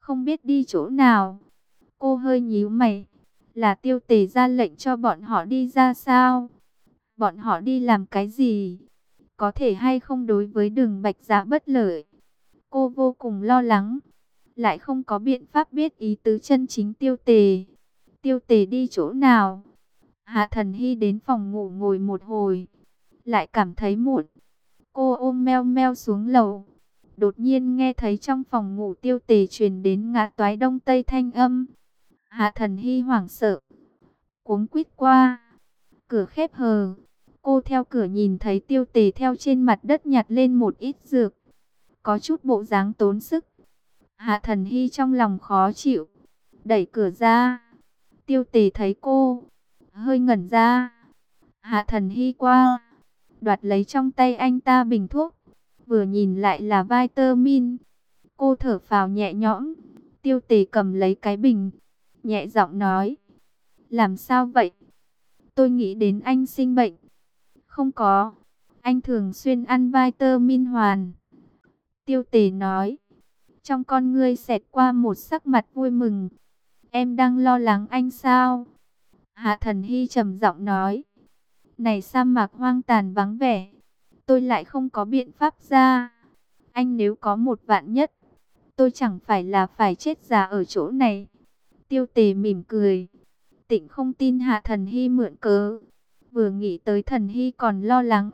không biết đi chỗ nào. Cô hơi nhíu mày, là Tiêu Tề ra lệnh cho bọn họ đi ra sao? Bọn họ đi làm cái gì? Có thể hay không đối với Đường Bạch Dạ bất lợi? Cô vô cùng lo lắng, lại không có biện pháp biết ý tứ chân chính Tiêu Tề. Tiêu Tề đi chỗ nào? Hạ Thần Hy đến phòng ngủ ngồi một hồi, lại cảm thấy muộn. Cô ôm meo meo xuống lầu. Đột nhiên nghe thấy trong phòng ngủ Tiêu Tề truyền đến ngã toái đông tây thanh âm. Hạ Thần Hy hoảng sợ, cuống quýt qua. Cửa khép hờ. Cô theo cửa nhìn thấy Tiêu Tề theo trên mặt đất nhặt lên một ít dược, có chút bộ dáng tốn sức. Hạ Thần Hy trong lòng khó chịu, đẩy cửa ra. Tiêu Tề thấy cô, hơi ngẩn ra. Hạ Thần Hy qua, đoạt lấy trong tay anh ta bình thuốc, vừa nhìn lại là vitamin. Cô thở phào nhẹ nhõm. Tiêu Tề cầm lấy cái bình, nhẹ giọng nói: làm sao vậy? Tôi nghĩ đến anh sinh bệnh. Không có, anh thường xuyên ăn vitamin hoàn. Tiêu Tề nói. Trong con ngươi xẹt qua một sắc mặt vui mừng. Em đang lo lắng anh sao? Hạ Thần Hy trầm giọng nói. Này sa mạc hoang tàn vắng vẻ, tôi lại không có biện pháp ra. Anh nếu có một vạn nhất, tôi chẳng phải là phải chết già ở chỗ này. Tiêu Tề mỉm cười. Tịnh không tin Hạ Thần Hy mượn cớ. Vừa nghĩ tới Thần Hy còn lo lắng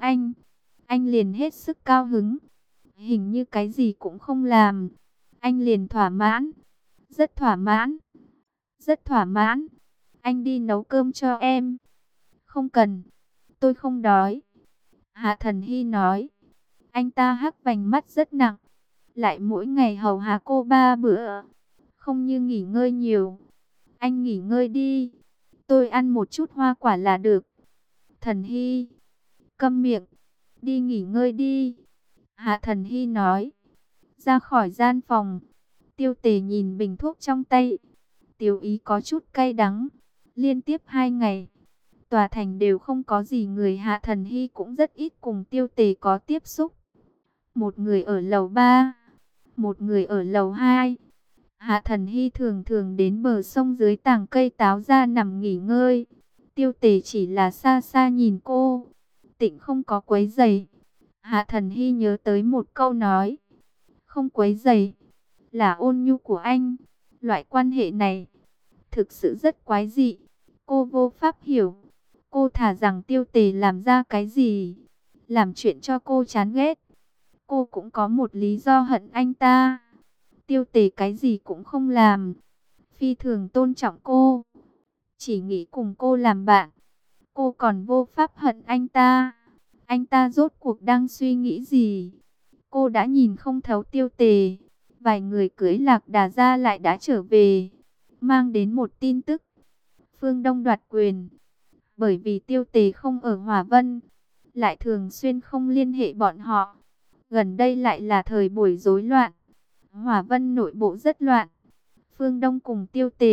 anh liền hết sức cao hứng. Hình như cái gì cũng không làm, anh liền thỏa mãn. Rất thỏa mãn, rất thỏa mãn. Anh đi nấu cơm cho em. Không cần, tôi không đói. Hạ Thần Hy nói. Anh ta hắc vành mắt rất nặng, lại mỗi ngày hầu hạ cô 3 bữa, không như nghỉ ngơi nhiều. Anh nghỉ ngơi đi, tôi ăn một chút hoa quả là được. Thần Hy, câm miệng, đi nghỉ ngơi đi. Hạ Thần Hy nói. Ra khỏi gian phòng, Tiêu Tề nhìn bình thuốc trong tay, tiểu ý có chút cay đắng. Liên tiếp 2 ngày, tòa thành đều không có gì người. Hạ Thần Hy cũng rất ít cùng Tiêu Tề có tiếp xúc. Một người ở lầu 3, một người ở lầu 2. Hạ Thần Hy thường thường đến bờ sông dưới tàng cây táo ra nằm nghỉ ngơi. Tiêu Tề chỉ là xa xa nhìn cô, tịnh không có quấy rầy. Hạ Thần Hy nhớ tới một câu nói, không quấy rầy, là ôn nhu của anh. Loại quan hệ này thực sự rất quái dị. Cô vô pháp hiểu. Cô thà rằng Tiêu Tề làm ra cái gì, làm chuyện cho cô chán ghét, cô cũng có một lý do hận anh ta. Tiêu Tề cái gì cũng không làm, phi thường tôn trọng cô, chỉ nghĩ cùng cô làm bạn. Cô còn vô pháp hận anh ta. Anh ta rốt cuộc đang suy nghĩ gì? Cô đã nhìn không thấu Tiêu Tề. Vài người cưới Lạc Đà ra lại đã trở về, mang đến một tin tức: Phương Đông đoạt quyền. Bởi vì Tiêu Tề không ở Hỏa Vân, lại thường xuyên không liên hệ bọn họ. Gần đây lại là thời buổi rối loạn, Hỏa Vân nội bộ rất loạn. Phương Đông cùng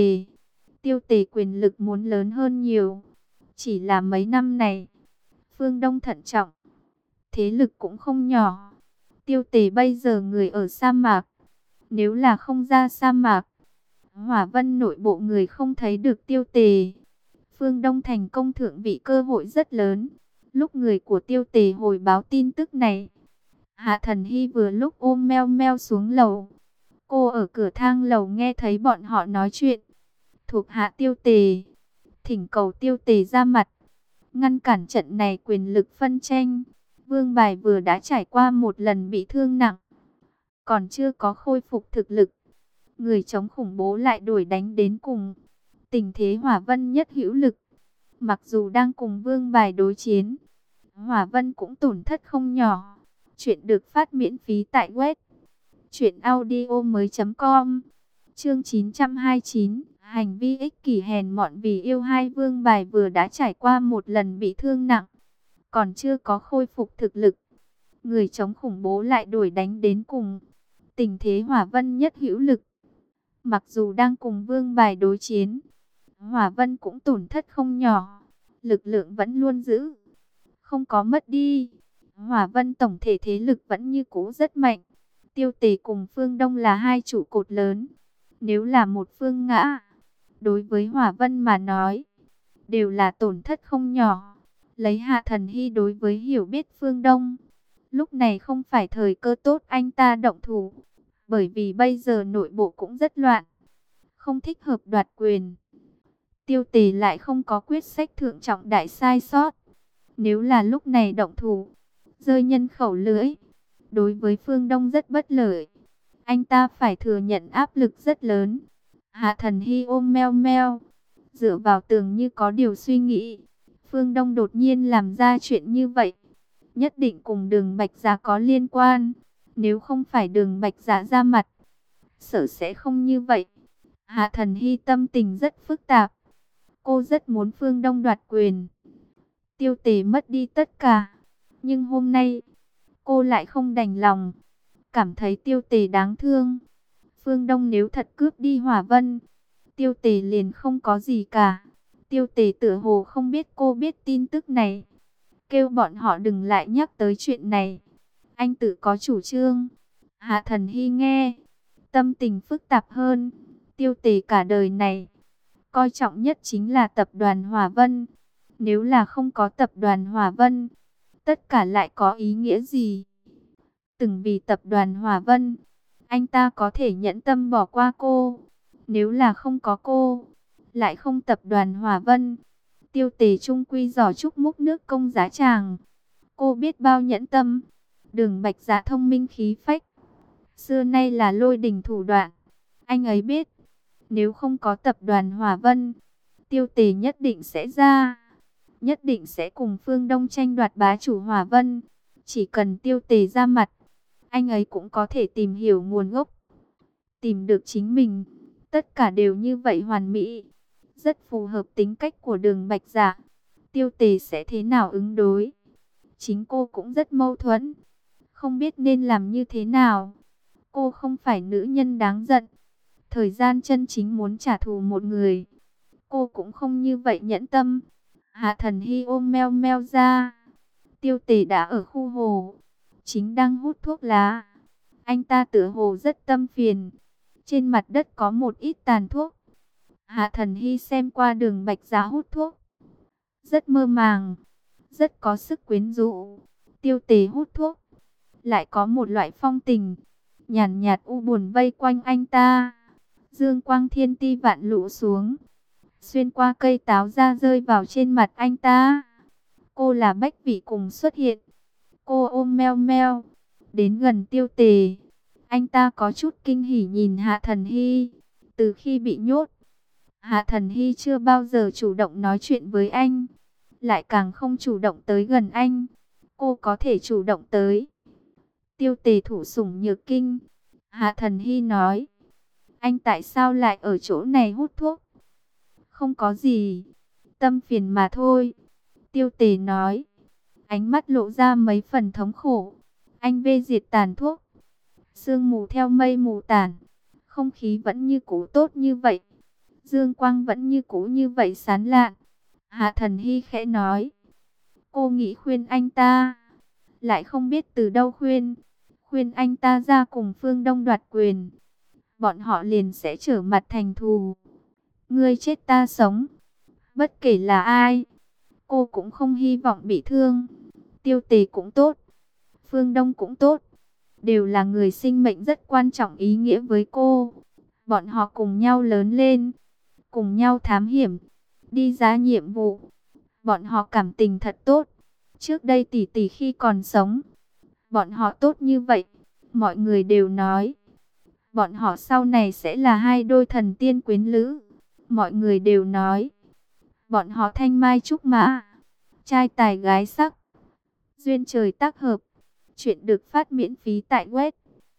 Tiêu Tề quyền lực muốn lớn hơn nhiều. Chỉ là mấy năm này, Phương Đông thận trọng, thế lực cũng không nhỏ. Tiêu Tề bây giờ người ở sa mạc, nếu là không ra sa mạc, Hỏa Vân nội bộ người không thấy được Tiêu Tề, Phương Đông thành công thượng vị cơ hội rất lớn. Lúc người của Tiêu Tề hồi báo tin tức này, Hạ Thần Hy vừa lúc ôm meo meo xuống lầu. Cô ở cửa thang lầu nghe thấy bọn họ nói chuyện. Thuộc hạ Tiêu Tề thỉnh cầu Tiêu Tề ra mặt, ngăn cản trận này quyền lực phân tranh. Vương Bài vừa đã trải qua một lần bị thương nặng, còn chưa có khôi phục thực lực, người chống khủng bố lại đuổi đánh đến cùng. Tình thế Hỏa Vân nhất hữu lực. Mặc dù đang cùng Vương Bài đối chiến, Hỏa Vân cũng tổn thất không nhỏ. Chuyện được phát miễn phí tại web truyệnaudiomoi.com. Chương 929, hành vi ích kỷ hèn mọn vì yêu. Hai Vương Bài vừa đã trải qua một lần bị thương nặng, còn chưa có khôi phục thực lực, người chống khủng bố lại đuổi đánh đến cùng. Tình thế Hỏa Vân nhất hữu lực. Mặc dù đang cùng Vương Bài đối chiến, Hỏa Vân cũng tổn thất không nhỏ, lực lượng vẫn luôn giữ, không có mất đi. Hỏa Vân tổng thể thế lực vẫn như cũ rất mạnh. Tiêu Tề cùng Phương Đông là hai trụ cột lớn, Nếu là một phương ngã, đối với Hỏa Vân mà nói, đều là tổn thất không nhỏ. Lấy Hạ Thần Hy đối với hiểu biết Phương Đông, lúc này không phải thời cơ tốt anh ta động thủ, bởi vì bây giờ nội bộ cũng rất loạn, không thích hợp đoạt quyền. Tiêu Tề lại không có quyết sách thượng trọng đại sai sót. Nếu là lúc này động thủ, rơi nhân khẩu lưỡi, đối với Phương Đông rất bất lợi. Anh ta phải thừa nhận áp lực rất lớn. Hạ Thần Hy ôm meo meo, dựa vào tường như có điều suy nghĩ. Phương Đông đột nhiên làm ra chuyện như vậy, nhất định cùng Đường Bạch Giá có liên quan. Nếu không phải Đường Bạch Giá ra mặt, sợ sẽ không như vậy. Hạ Thần Hy tâm tình rất phức tạp. Cô rất muốn Phương Đông đoạt quyền. Tiêu Tề mất đi tất cả. Nhưng hôm nay, cô lại không đành lòng. Cảm thấy Tiêu Tề đáng thương. Phương Đông nếu thật cướp đi Hỏa Vân, Tiêu Tề liền không có gì cả. Tiêu Tề tựa hồ không biết cô biết tin tức này. Kêu bọn họ đừng lại nhắc tới chuyện này. Anh tự có chủ trương. Hạ Thần Hy nghe, tâm tình phức tạp hơn. Tiêu Tề cả đời này, coi trọng nhất chính là tập đoàn Hỏa Vân. Nếu là không có tập đoàn Hỏa Vân, tất cả lại có ý nghĩa gì? Từng vì tập đoàn Hỏa Vân, anh ta có thể nhẫn tâm bỏ qua cô. Nếu là không có cô, lại không tập đoàn Hỏa Vân, Tiêu Tề trung quy giỏ trúc múc nước công giá tràng. Cô biết bao nhẫn tâm. Đường Bạch Dạ thông minh khí phách, xưa nay là lôi đình thủ đoạn. Anh ấy biết, nếu không có tập đoàn Hỏa Vân, Tiêu Tề nhất định sẽ ra, nhất định sẽ cùng Phương Đông tranh đoạt bá chủ Hỏa Vân. Chỉ cần Tiêu Tề ra mặt, anh ấy cũng có thể tìm hiểu nguồn gốc, tìm được chính mình. Tất cả đều như vậy hoàn mỹ, rất phù hợp tính cách của Đường Bạch Dạ. Tiêu Tề sẽ thế nào ứng đối? Chính cô cũng rất mâu thuẫn, không biết nên làm như thế nào. Cô không phải nữ nhân đáng giận. Thời gian chân chính muốn trả thù một người, cô cũng không như vậy nhẫn tâm. Hạ Thần Hy ôm meo meo ra. Tiêu Tề đã ở khu hồ, chính đang hút thuốc lá. Anh ta tựa hồ rất tâm phiền. Trên mặt đất có một ít tàn thuốc. Hạ Thần Hy xem qua Đường Bạch Giá hút thuốc, rất mơ màng, rất có sức quyến rũ. Tiêu Tề hút thuốc, lại có một loại phong tình nhàn nhạt u buồn vây quanh anh ta. Dương quang thiên ti vạn lũ xuống, xuyên qua cây táo ra rơi vào trên mặt anh ta. Cô là Bách Vị cùng xuất hiện. Cô ôm meo meo, đến gần Tiêu Tề. Anh ta có chút kinh hỉ nhìn Hạ Thần Hy. Từ khi bị nhốt, Hạ Thần Hy chưa bao giờ chủ động nói chuyện với anh, lại càng không chủ động tới gần anh. Cô có thể chủ động tới. Tiêu Tề thủ sủng nhược kinh. Hạ Thần Hy nói, anh tại sao lại ở chỗ này hút thuốc? Không có gì, tâm phiền mà thôi. Tiêu Tề nói, ánh mắt lộ ra mấy phần thống khổ. Anh vê diệt tàn thuốc, sương mù theo mây mù tản, không khí vẫn như cũ tốt như vậy, dương quang vẫn như cũ như vậy sáng lạn. Hạ Thần Hy khẽ nói, cô nghĩ khuyên anh ta, lại không biết từ đâu khuyên. Khuyên anh ta ra cùng Phương Đông đoạt quyền, bọn họ liền sẽ trở mặt thành thù. Ngươi chết ta sống, bất kể là ai, cô cũng không hy vọng bị thương. Tiêu Tề cũng tốt, Phương Đông cũng tốt, đều là người sinh mệnh rất quan trọng ý nghĩa với cô. Bọn họ cùng nhau lớn lên, cùng nhau thám hiểm, đi ra nhiệm vụ. Bọn họ cảm tình thật tốt. Trước đây tỷ tỷ khi còn sống, bọn họ tốt như vậy. Mọi người đều nói, bọn họ sau này sẽ là hai đôi thần tiên quyến lữ. Mọi người đều nói, bọn họ thanh mai trúc mã, trai tài gái sắc, duyên trời tác hợp. Chuyện được phát miễn phí tại web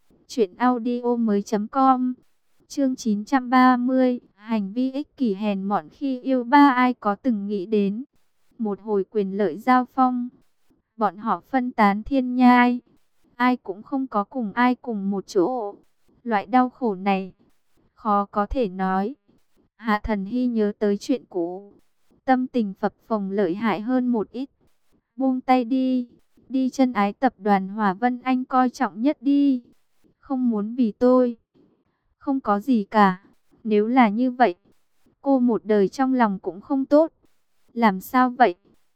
truyệnaudiomoi.com. Chương 930, hành vi ích kỷ hèn mọn khi yêu. Ba ai có từng nghĩ đến một hồi quyền lợi giao phong, bọn họ phân tán thiên nhai, ai cũng không có cùng ai cùng một chỗ. Loại đau khổ này, khó có thể nói. Hạ Thần Hy nhớ tới chuyện cũ, tâm tình phập phồng lợi hại hơn một ít. Buông tay đi, đi chân ái tập đoàn Hỏa Vân anh coi trọng nhất đi. Không muốn vì tôi, không có gì cả. Nếu là như vậy, cô một đời trong lòng cũng không tốt. Làm sao vậy?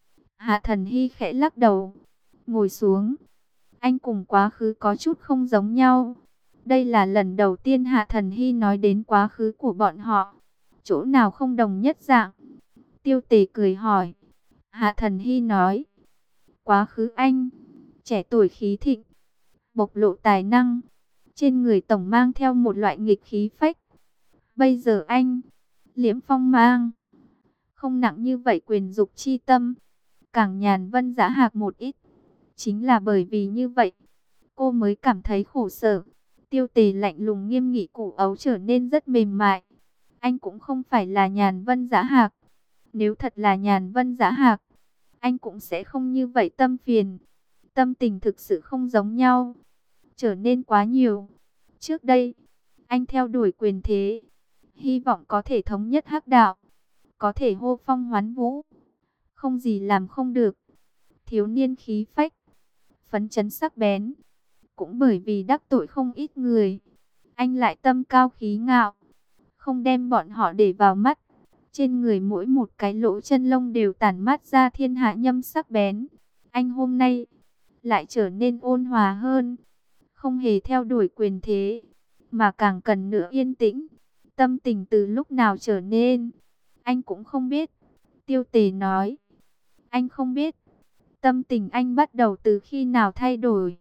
Hạ Thần Hy khẽ lắc đầu, ngồi xuống. Anh cùng quá khứ có chút không giống nhau. Đây là lần đầu tiên Hạ Thần Hy nói đến quá khứ của bọn họ. Chỗ nào không đồng nhất dạng? Tiêu Tề cười hỏi. Hạ Thần Hy nói, quá khứ anh, trẻ tuổi khí thịnh, bộc lộ tài năng, trên người tổng mang theo một loại nghịch khí phách. Bây giờ anh, liễm phong mang, không nặng như vậy quyền dục chi tâm, càng nhàn vân dã hạc một ít. Chính là bởi vì như vậy, cô mới cảm thấy khổ sở. Tiêu Tề lạnh lùng nghiêm nghị, củ ấu trở nên rất mềm mại. Anh cũng không phải là nhàn vân dã hạc. Nếu thật là nhàn vân dã hạc, anh cũng sẽ không như vậy tâm phiền. Tâm tình thực sự không giống nhau, trở nên quá nhiều. Trước đây, anh theo đuổi quyền thế, hy vọng có thể thống nhất hắc đạo, có thể hô phong hoán vũ, không gì làm không được. Thiếu niên khí phách, phấn chấn sắc bén, cũng bởi vì đắc tội không ít người, anh lại tâm cao khí ngạo, không đem bọn họ để vào mắt. Trên người mỗi một cái lỗ chân lông đều tản mát ra thiên hạ nhâm sắc bén. Anh hôm nay lại trở nên ôn hòa hơn, không hề theo đuổi quyền thế, mà càng cần nữa yên tĩnh. Tâm tình từ lúc nào trở nên, anh cũng không biết. Tiêu Tề nói, anh không biết. Tâm tình anh bắt đầu từ khi nào thay đổi?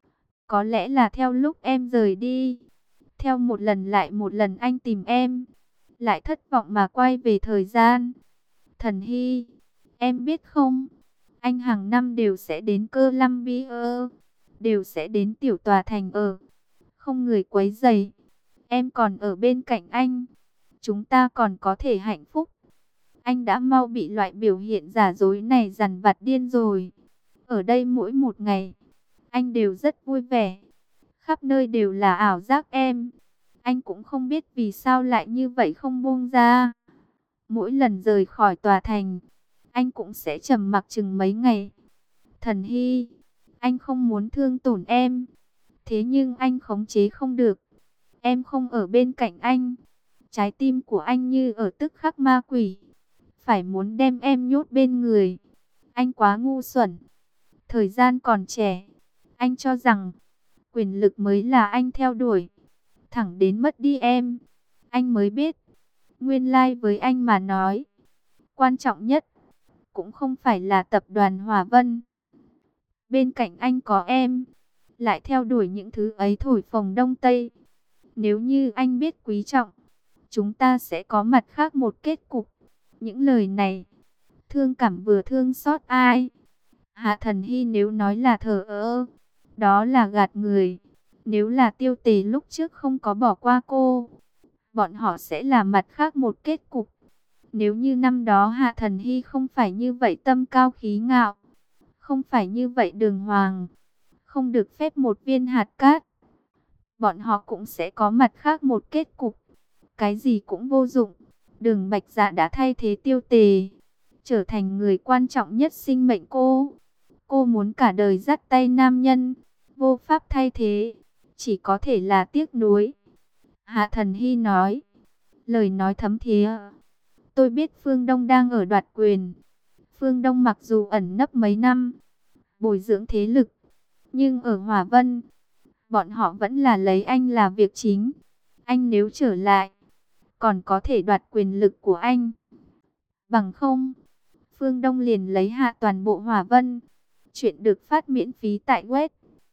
Có lẽ là theo lúc em rời đi. Theo một lần lại một lần anh tìm em, lại thất vọng mà quay về thời gian. Thần Hy, em biết không, anh hàng năm đều sẽ đến Columbia, đều sẽ đến tiểu tòa thành ở. Không người quấy rầy, em còn ở bên cạnh anh, chúng ta còn có thể hạnh phúc. Anh đã mau bị loại biểu hiện giả dối này dằn vặt điên rồi. Ở đây mỗi một ngày, anh đều rất vui vẻ. Khắp nơi đều là ảo giác em. Anh cũng không biết vì sao lại như vậy không buông ra. Mỗi lần rời khỏi tòa thành, anh cũng sẽ trầm mặc chừng mấy ngày. Thần Hy, anh không muốn thương tổn em. Thế nhưng anh khống chế không được. Em không ở bên cạnh anh, trái tim của anh như ở tức khắc ma quỷ, phải muốn đem em nhốt bên người. Anh quá ngu xuẩn. Thời gian còn trẻ, anh cho rằng quyền lực mới là anh theo đuổi. Thẳng đến mất đi em, anh mới biết, nguyên lai với anh mà nói, quan trọng nhất cũng không phải là tập đoàn Hòa Vân. Bên cạnh anh có em, lại theo đuổi những thứ ấy thổi phồng đông tây. Nếu như anh biết quý trọng, chúng ta sẽ có mặt khác một kết cục. Những lời này, thương cảm vừa thương xót ai. Hạ Thần Hy nếu nói là thờ ơ, đó là gạt người. Nếu là Tiêu Tề lúc trước không có bỏ qua cô, bọn họ sẽ là mặt khác một kết cục. Nếu như năm đó Hạ Thần Hy không phải như vậy tâm cao khí ngạo, không phải như vậy đường hoàng, không được phép một viên hạt cát, bọn họ cũng sẽ có mặt khác một kết cục. Cái gì cũng vô dụng. Đường Bạch Dạ đã thay thế Tiêu Tề, trở thành người quan trọng nhất sinh mệnh cô. Cô muốn cả đời dắt tay nam nhân, vô pháp thay thế, chỉ có thể là tiếc nuối. Hạ Thần Hy nói, lời nói thấm thía. Tôi biết Phương Đông đang ở đoạt quyền. Phương Đông mặc dù ẩn nấp mấy năm, bồi dưỡng thế lực, nhưng ở Hòa Vân, bọn họ vẫn là lấy anh là việc chính. Anh nếu trở lại, còn có thể đoạt quyền lực của anh. Bằng không, Phương Đông liền lấy hạ toàn bộ Hòa Vân. Chuyện được phát miễn phí tại web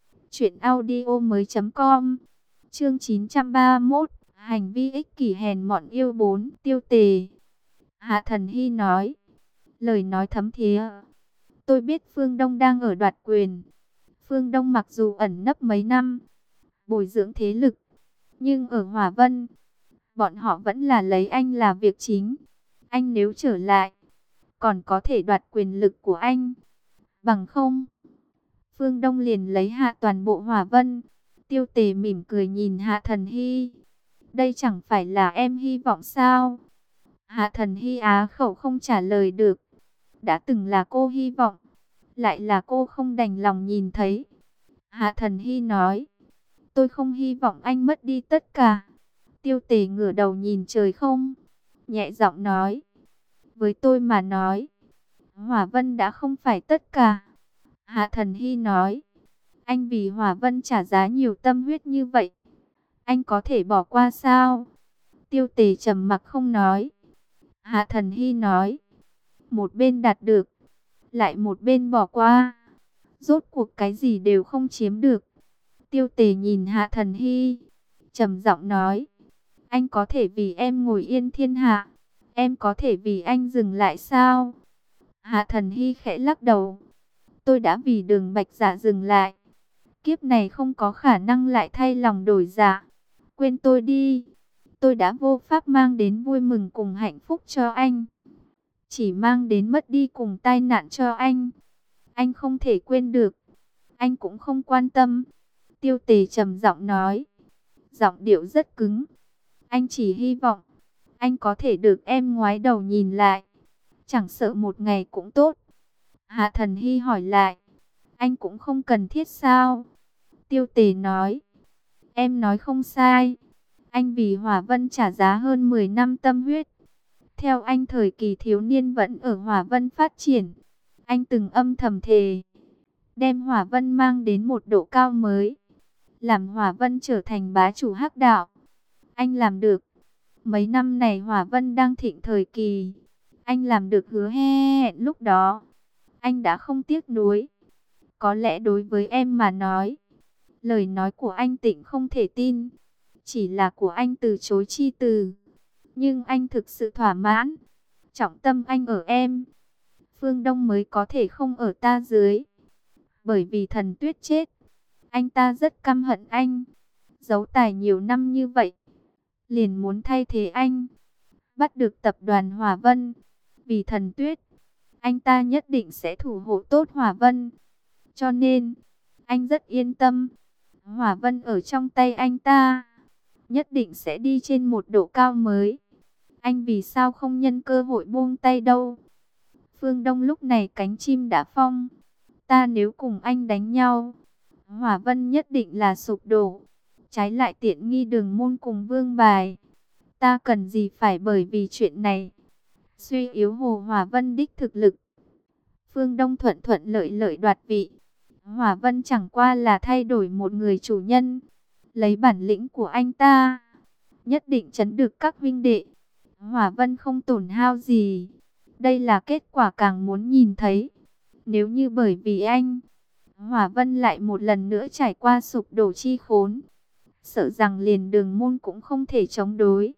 truyệnaudiomoi.com. Chương 931, hành vi ích kỷ hèn mọn yêu 4, Tiêu Tề. Hạ Thần Hy nói, lời nói thấm thía. Tôi biết Phương Đông đang ở đoạt quyền. Phương Đông mặc dù ẩn nấp mấy năm, bồi dưỡng thế lực, nhưng ở Hòa Vân, bọn họ vẫn là lấy anh là việc chính. Anh nếu trở lại, còn có thể đoạt quyền lực của anh. Bằng không, Phương Đông liền lấy hạ toàn bộ Hòa Vân. Tiêu Tề mỉm cười nhìn Hạ Thần Hy. Đây chẳng phải là em hy vọng sao? Hạ Thần Hy á khẩu không trả lời được. Đã từng là cô hy vọng, lại là cô không đành lòng nhìn thấy. Hạ Thần Hy nói, tôi không hy vọng anh mất đi tất cả. Tiêu Tề ngửa đầu nhìn trời không, nhẹ giọng nói. Với tôi mà nói, Hỏa Vân đã không phải tất cả. Hạ Thần Hy nói. Anh vì Hỏa Vân trả giá nhiều tâm huyết như vậy, anh có thể bỏ qua sao? Tiêu Tề trầm mặc không nói. Hạ Thần Hy nói. Một bên đạt được, lại một bên bỏ qua. Rốt cuộc cái gì đều không chiếm được. Tiêu Tề nhìn Hạ Thần Hy, trầm giọng nói. Anh có thể vì em ngồi yên thiên hạ, em có thể vì anh dừng lại sao? Hạ Thần Hy khẽ lắc đầu. Tôi đã vì Đường Bạch Dạ dừng lại. Kiếp này không có khả năng lại thay lòng đổi dạ. Quên tôi đi. Tôi đã vô pháp mang đến vui mừng cùng hạnh phúc cho anh, chỉ mang đến mất đi cùng tai nạn cho anh. Anh không thể quên được. Anh cũng không quan tâm. Tiêu Tề trầm giọng nói. Giọng điệu rất cứng. Anh chỉ hy vọng anh có thể được em ngoái đầu nhìn lại. Chẳng sợ một ngày cũng tốt. Hạ Thần Hy hỏi lại. Anh cũng không cần thiết sao? Tiêu Tề nói. Em nói không sai. Anh vì Hỏa Vân trả giá hơn 10 năm tâm huyết. Theo anh, thời kỳ thiếu niên vẫn ở Hỏa Vân phát triển. Anh từng âm thầm thề đem Hỏa Vân mang đến một độ cao mới, làm Hỏa Vân trở thành bá chủ hắc đạo. Anh làm được. Mấy năm này Hỏa Vân đang thịnh thời kỳ. Anh làm được hứa hẹn lúc đó. Anh đã không tiếc nuối. Có lẽ đối với em mà nói, lời nói của anh Tịnh không thể tin. Chỉ là của anh từ chối chi từ. Nhưng anh thực sự thỏa mãn. Trọng tâm anh ở em. Phương Đông mới có thể không ở ta dưới. Bởi vì Thần Tuyết chết, anh ta rất căm hận anh. Giấu tài nhiều năm như vậy, liền muốn thay thế anh. Bắt được tập đoàn Hỏa Vân. Vì Thần Tuyết, anh ta nhất định sẽ thủ hộ tốt Hỏa Vân. Cho nên, anh rất yên tâm. Hỏa Vân ở trong tay anh ta, nhất định sẽ đi trên một độ cao mới. Anh vì sao không nhân cơ hội buông tay đâu? Phương Đông lúc này cánh chim đã phong. Ta nếu cùng anh đánh nhau, Hỏa Vân nhất định là sụp đổ. Trái lại tiện nghi Đường Môn cùng Vương Bài. Ta cần gì phải bởi vì chuyện này suy yếu Hồ Hỏa Vân đích thực lực. Phương Đông thuận thuận lợi lợi đoạt vị. Hỏa Vân chẳng qua là thay đổi một người chủ nhân. Lấy bản lĩnh của anh ta, nhất định trấn được các huynh đệ. Hỏa Vân không tổn hao gì. Đây là kết quả càng muốn nhìn thấy. Nếu như bởi vì anh, Hỏa Vân lại một lần nữa trải qua sụp đổ chi khốn, sợ rằng liền Đường Môn cũng không thể chống đối.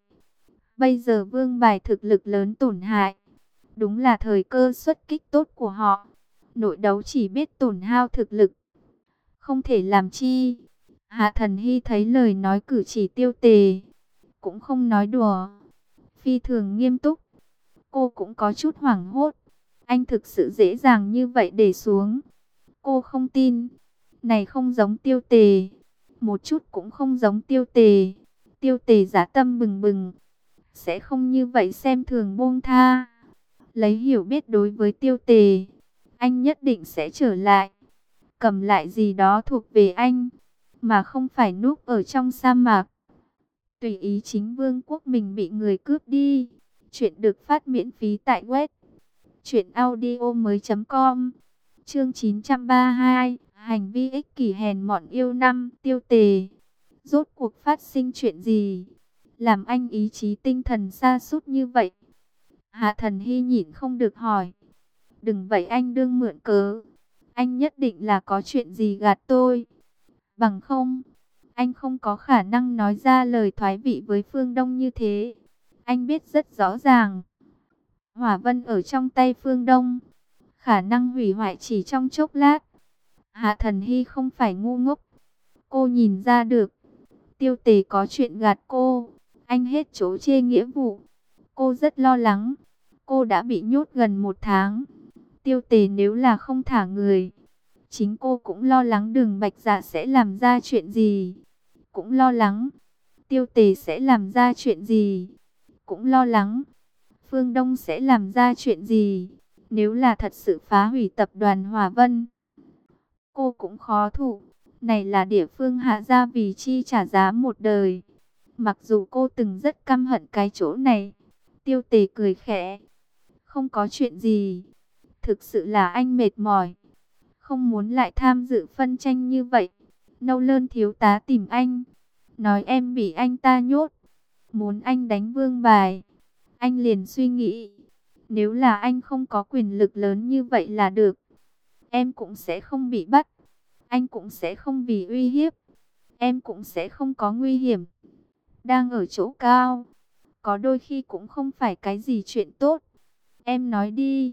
Bây giờ Vương Bài thực lực lớn tổn hại, đúng là thời cơ xuất kích tốt của họ. Nội đấu chỉ biết tổn hao thực lực, không thể làm chi. Hạ Thần Hy thấy lời nói cử chỉ Tiêu Tề, cũng không nói đùa, phi thường nghiêm túc. Cô cũng có chút hoảng hốt. Anh thực sự dễ dàng như vậy để xuống? Cô không tin. Này không giống Tiêu Tề, một chút cũng không giống Tiêu Tề. Tiêu Tề dã tâm bừng bừng, sẽ không như vậy xem thường buông tha. Lấy hiểu biết đối với Tiêu Tề, anh nhất định sẽ trở lại, cầm lại gì đó thuộc về anh, mà không phải núp ở trong sa mạc. Tùy ý chính vương quốc mình bị người cướp đi. Chuyện được phát miễn phí tại web truyệnaudiomoi.com. Chương 932, hành vi ích kỷ hèn mọn yêu năm. Tiêu Tề, rốt cuộc phát sinh chuyện gì làm anh ý chí tinh thần sa sút như vậy? Hạ Thần Hy nhịn không được hỏi. Đừng vậy anh đương mượn cớ. Anh nhất định là có chuyện gì gạt tôi. Bằng không, anh không có khả năng nói ra lời thoái vị với Phương Đông như thế. Anh biết rất rõ ràng, Hỏa Vân ở trong tay Phương Đông, khả năng hủy hoại chỉ trong chốc lát. Hạ Thần Hy không phải ngu ngốc. Cô nhìn ra được, Tiêu Tề có chuyện gạt cô. Anh hết chỗ chê nghĩa vụ. Cô rất lo lắng. Cô đã bị nhốt gần 1 tháng. Tiêu Tề nếu là không thả người, chính cô cũng lo lắng Đường Bạch Dạ sẽ làm ra chuyện gì. Cũng lo lắng Tiêu Tề sẽ làm ra chuyện gì. Cũng lo lắng Phương Đông sẽ làm ra chuyện gì. Nếu là thật sự phá hủy tập đoàn Hỏa Vân, cô cũng khó thụ. Này là địa phương Hạ gia vì chi trả giá một đời. Mặc dù cô từng rất căm hận cái chỗ này. Tiêu Tề cười khẽ. Không có chuyện gì. Thực sự là anh mệt mỏi. Không muốn lại tham dự phân tranh như vậy. Nâu Lơn thiếu tá tìm anh. Nói em bị anh ta nhốt. Muốn anh đánh vương bài. Anh liền suy nghĩ. Nếu là anh không có quyền lực lớn như vậy là được. Em cũng sẽ không bị bắt. Anh cũng sẽ không bị uy hiếp. Em cũng sẽ không có nguy hiểm. Đang ở chỗ cao. Có đôi khi cũng không phải cái gì chuyện tốt. Em nói đi.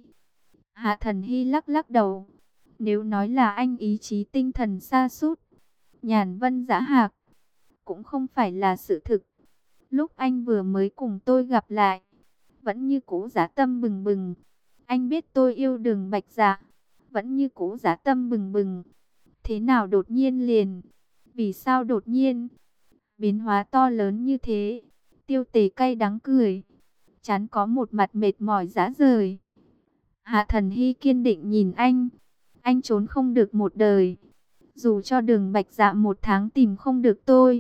Hạ Thần Hy lắc lắc đầu. Nếu nói là anh ý chí tinh thần sa sút, nhàn vân dã hạc, cũng không phải là sự thực. Lúc anh vừa mới cùng tôi gặp lại, vẫn như cũ dã tâm bừng bừng. Anh biết tôi yêu Đường Bạch Dạ, vẫn như cũ dã tâm bừng bừng. Thế nào đột nhiên liền? Vì sao đột nhiên? Biến hóa to lớn như thế. Tiêu Tề cay đắng cười. Chán có một mặt mệt mỏi rã rời. Hạ Thần Hy kiên định nhìn anh. Anh trốn không được một đời. Dù cho Đường Bạch Dạ 1 tháng tìm không được tôi,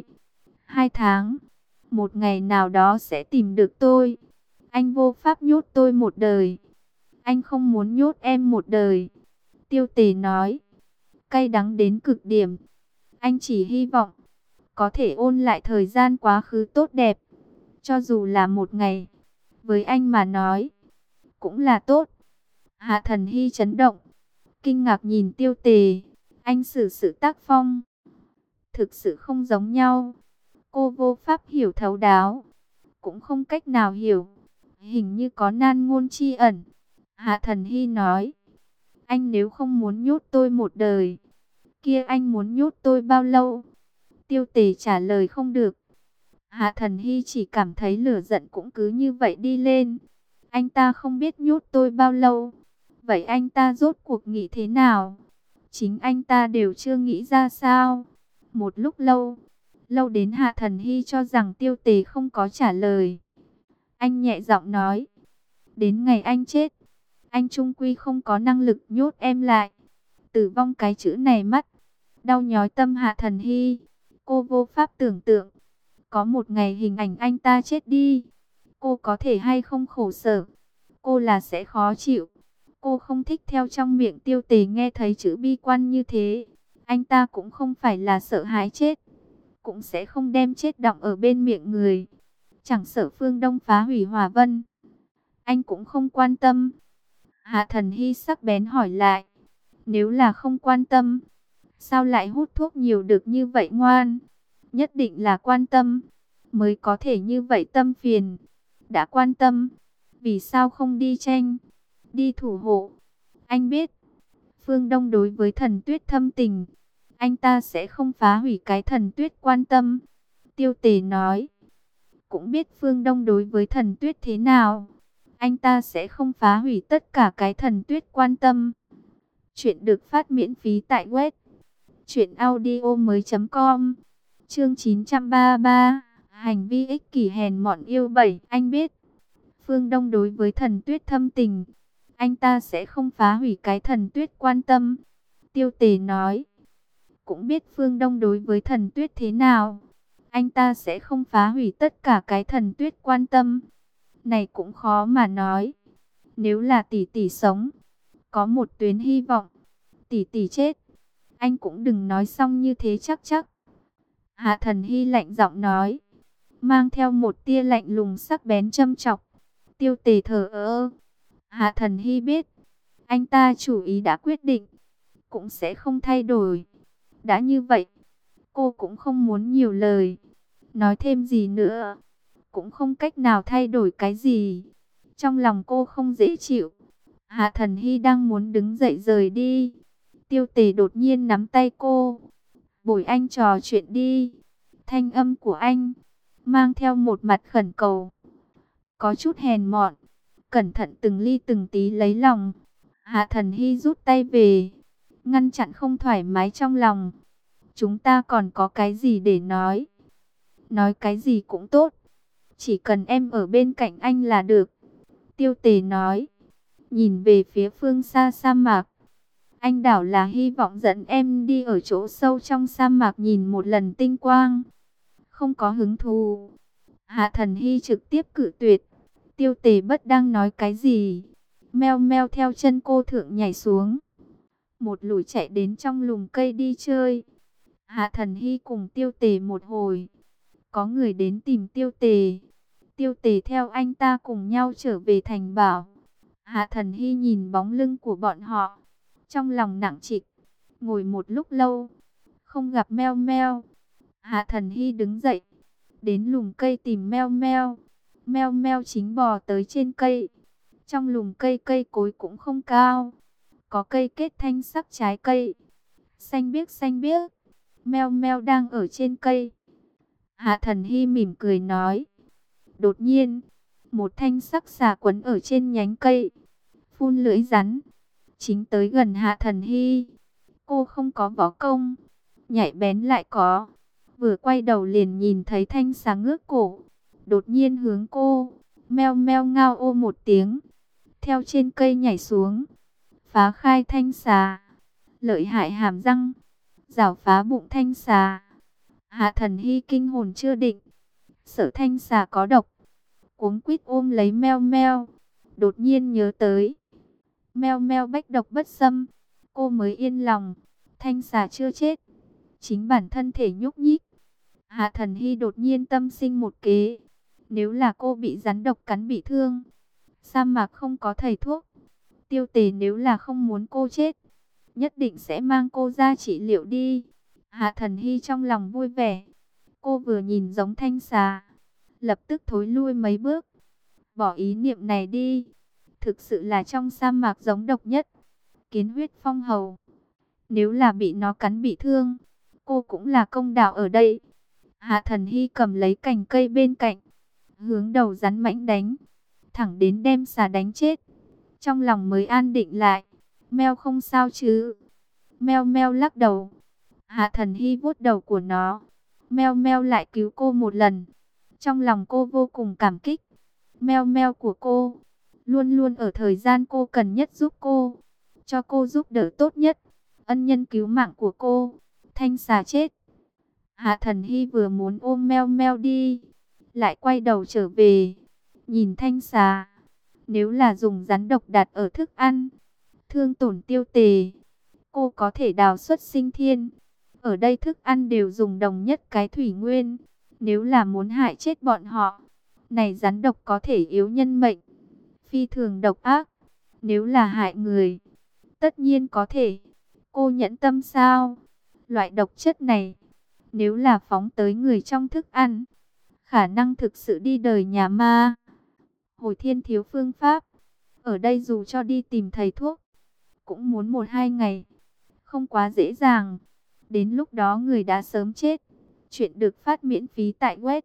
2 tháng, một ngày nào đó sẽ tìm được tôi. Anh vô pháp nhốt tôi một đời. Anh không muốn nhốt em một đời. Tiêu Tề nói. Cay đắng đến cực điểm. Anh chỉ hy vọng có thể ôn lại thời gian quá khứ tốt đẹp. Cho dù là một ngày, với anh mà nói, cũng là tốt. Hạ Thần Hy chấn động, kinh ngạc nhìn Tiêu Tề. Anh xử sự tác phong thực sự không giống nhau. Cô vô pháp hiểu thấu đáo, cũng không cách nào hiểu. Hình như có nan ngôn chi ẩn. Hạ Thần Hy nói. Anh nếu không muốn nhốt tôi một đời, kia anh muốn nhốt tôi bao lâu? Tiêu Tề trả lời không được. Hạ Thần Hy chỉ cảm thấy lửa giận cũng cứ như vậy đi lên. Anh ta không biết nhốt tôi bao lâu. Vậy anh ta rốt cuộc nghĩ thế nào? Chính anh ta đều chưa nghĩ ra sao. Một lúc lâu, lâu đến Hạ Thần Hy cho rằng Tiêu Tề không có trả lời. Anh nhẹ giọng nói. Đến ngày anh chết, anh chung quy không có năng lực nhốt em lại. Tử vong cái chữ này mắt đau nhói tâm Hạ Thần Hy. Cô vô pháp tưởng tượng, có một ngày hình ảnh anh ta chết đi, cô có thể hay không khổ sở. Cô là sẽ khó chịu. Cô không thích theo trong miệng Tiêu Tề nghe thấy chữ bi quan như thế. Anh ta cũng không phải là sợ hãi chết, cũng sẽ không đem chết đọng ở bên miệng người. Chẳng sợ Phương Đông phá hủy Hòa Vân, anh cũng không quan tâm. Hạ Thần Hy sắc bén hỏi lại. Nếu là không quan tâm, sao lại hút thuốc nhiều được như vậy ngoan? Nhất định là quan tâm, mới có thể như vậy tâm phiền. Đã quan tâm, vì sao không đi tranh, đi thủ hộ? Anh biết, Phương Đông đối với Thần Tuyết thâm tình, anh ta sẽ không phá hủy cái Thần Tuyết quan tâm. Tiêu Tề nói, cũng biết Phương Đông đối với Thần Tuyết thế nào, anh ta sẽ không phá hủy tất cả cái Thần Tuyết quan tâm. Chuyện được phát miễn phí tại web truyệnaudiomoi.com. Chương 933, hành vi ích kỷ hèn mọn yêu 7. Anh biết, Phương Đông đối với Thần Tuyết thâm tình, anh ta sẽ không phá hủy cái Thần Tuyết quan tâm. Tiêu Tề nói, cũng biết Phương Đông đối với Thần Tuyết thế nào, anh ta sẽ không phá hủy tất cả cái Thần Tuyết quan tâm. Này cũng khó mà nói. Nếu là tỷ tỷ sống, có một tuyến hy vọng. Tỷ tỷ chết, anh cũng đừng nói xong như thế chắc chắc. Hạ Thần Hy lạnh giọng nói, mang theo một tia lạnh lùng sắc bén châm chọc. Tiêu Tề thờ ơ. Hạ Thần Hy biết, anh ta chủ ý đã quyết định, cũng sẽ không thay đổi. Đã như vậy, cô cũng không muốn nhiều lời, nói thêm gì nữa, cũng không cách nào thay đổi cái gì. Trong lòng cô không dễ chịu. Hạ Thần Hy đang muốn đứng dậy rời đi, Tiêu Tề đột nhiên nắm tay cô. Bồi anh trò chuyện đi. Thanh âm của anh mang theo một mặt khẩn cầu, có chút hèn mọn, cẩn thận từng ly từng tí lấy lòng. Hạ Thần Hy rút tay về, ngăn chặn không thoải mái trong lòng. Chúng ta còn có cái gì để nói? Nói cái gì cũng tốt, chỉ cần em ở bên cạnh anh là được. Tiêu Tề nói, nhìn về phía phương xa sa mạc. Anh đảo là hy vọng dẫn em đi ở chỗ sâu trong sa mạc nhìn một lần tinh quang. không có hứng thú. Hạ Thần Hy trực tiếp cự tuyệt. Tiêu Tề Bất đang nói cái gì? Meo meo theo chân cô thượng nhảy xuống. Một lùi chạy đến trong lùm cây đi chơi. Hạ Thần Hy cùng Tiêu Tề một hồi. Có người đến tìm Tiêu Tề. Tiêu Tề theo anh ta cùng nhau trở về thành bảo. Hạ Thần Hy nhìn bóng lưng của bọn họ. Trong lòng nặng trịch. Ngồi một lúc lâu. Không gặp meo meo. Hạ Thần Hy đứng dậy. Đến lùm cây tìm meo meo. Meo meo chính bò tới trên cây. Trong lùm cây cây cối cũng không cao. Có cây kết thanh sắc trái cây. Xanh biếc xanh biếc. Meo meo đang ở trên cây. Hạ Thần Hy mỉm cười nói. Đột nhiên, một thanh sắc xà quấn ở trên nhánh cây. Phun lưỡi rắn. Chính tới gần Hạ Thần Hy. Cô không có võ công. Nhạy bén lại có. Vừa quay đầu liền nhìn thấy thanh xà ngước cổ. Đột nhiên hướng cô. Meo meo ngao ô một tiếng. Theo trên cây nhảy xuống. Phá khai thanh xà. Lợi hại hàm răng. Rảo phá bụng thanh xà. Hạ Thần Hy kinh hồn chưa định. Sợ thanh xà có độc. Cuống quýt ôm lấy meo meo. Đột nhiên nhớ tới. Meo meo bách độc bất xâm. Cô mới yên lòng. Thanh xà chưa chết. Chính bản thân thể nhúc nhích. Hạ Thần Hy đột nhiên tâm sinh một kế. Nếu là cô bị rắn độc cắn bị thương. Sa mạc không có thầy thuốc. Tiêu Tề nếu là không muốn cô chết. Nhất định sẽ mang cô ra trị liệu đi. Hạ Thần Hy trong lòng vui vẻ. Cô vừa nhìn giống thanh xà. Lập tức thối lui mấy bước. Bỏ ý niệm này đi. Thực sự là trong sa mạc giống độc nhất. Kiến huyết phong hầu. Nếu là bị nó cắn bị thương. Cô cũng là công đạo ở đây. Hạ Thần Hy cầm lấy cành cây bên cạnh. Hướng đầu rắn mãnh đánh. Thẳng đến đem xà đánh chết. Trong lòng mới an định lại. Meo không sao chứ? Meo meo lắc đầu. Hạ Thần Hy vuốt đầu của nó. Meo meo lại cứu cô một lần. Trong lòng cô vô cùng cảm kích. Meo meo của cô. Luôn luôn ở thời gian cô cần nhất giúp cô. Cho cô giúp đỡ tốt nhất. Ân nhân cứu mạng của cô. Thanh xà chết. Hạ Thần Hy vừa muốn ôm meo meo đi. Lại quay đầu trở về. Nhìn thanh xà. Nếu là dùng rắn độc đặt ở thức ăn. Thương tổn Tiêu Tề. Cô có thể đào xuất sinh thiên. Ở đây thức ăn đều dùng đồng nhất cái thủy nguyên. Nếu là muốn hại chết bọn họ. Này rắn độc có thể yếu nhân mệnh. Phi thường độc ác. Nếu là hại người. Tất nhiên có thể. Cô nhẫn tâm sao? Loại độc chất này. Nếu là phóng tới người trong thức ăn. Khả năng thực sự đi đời nhà ma. Hồi Thiên thiếu phương pháp. Ở đây dù cho đi tìm thầy thuốc. Cũng muốn 1-2 ngày. Không quá dễ dàng. Đến lúc đó người đã sớm chết. Chuyện được phát miễn phí tại web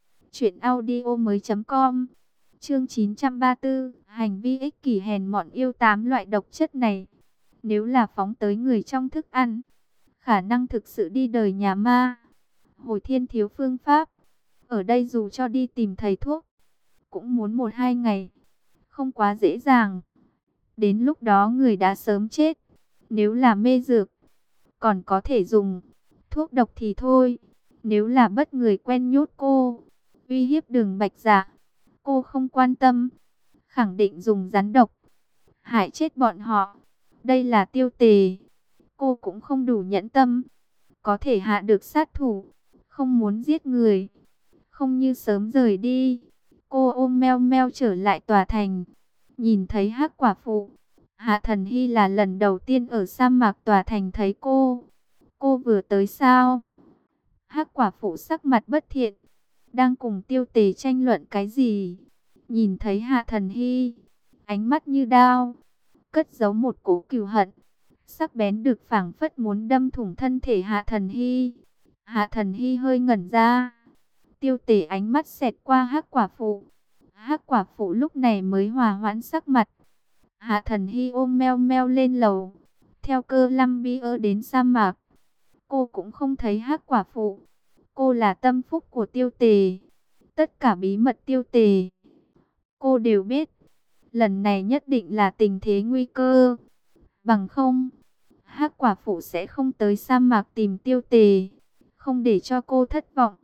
truyệnaudiomoi.com. Chương 934, hành vi ích kỷ hèn mọn yêu 8 loại độc chất này. Nếu là phóng tới người trong thức ăn, khả năng thực sự đi đời nhà ma. Hồi Thiên thiếu phương pháp. Ở đây dù cho đi tìm thầy thuốc, cũng muốn 1-2 ngày. Không quá dễ dàng. Đến lúc đó người đã sớm chết. Nếu là mê dược, còn có thể dùng. Thuốc độc thì thôi. Nếu là bất người quen nhốt cô, uy hiếp Đường Bạch Dạ, cô không quan tâm. Khẳng định dùng rắn độc. Hại chết bọn họ. Đây là Tiêu Tề. Cô cũng không đủ nhẫn tâm. Có thể hạ được sát thủ. Không muốn giết người. Không như sớm rời đi. Cô ôm meo meo trở lại tòa thành. Nhìn thấy Hắc Quả Phụ. Hạ Thần Hy là lần đầu tiên ở sa mạc tòa thành thấy cô. Cô vừa tới sao? Hắc Quả Phụ sắc mặt bất thiện. Đang cùng Tiêu Tề tranh luận cái gì? Nhìn thấy Hạ Thần Hy. Ánh mắt như đao. Cất giấu một cỗ cừu hận. Sắc bén được phảng phất muốn đâm thủng thân thể Hạ Thần Hy. Hạ Thần Hy hơi ngẩn ra. Tiêu Tề ánh mắt xẹt qua Hắc Quả Phụ. Hắc Quả Phụ lúc này mới hòa hoãn sắc mặt. Hạ Thần Hy ôm meo meo lên lầu. Theo Cơ Lâm Bi ơ đến sa mạc. Cô cũng không thấy Hắc Quả Phụ. Cô là tâm phúc của Tiêu Tề. Tất cả bí mật Tiêu Tề cô đều biết. Lần này nhất định là tình thế nguy cơ. Bằng không, Hắc Quả Phụ sẽ không tới sa mạc tìm Tiêu Tề. Không để cho cô thất vọng.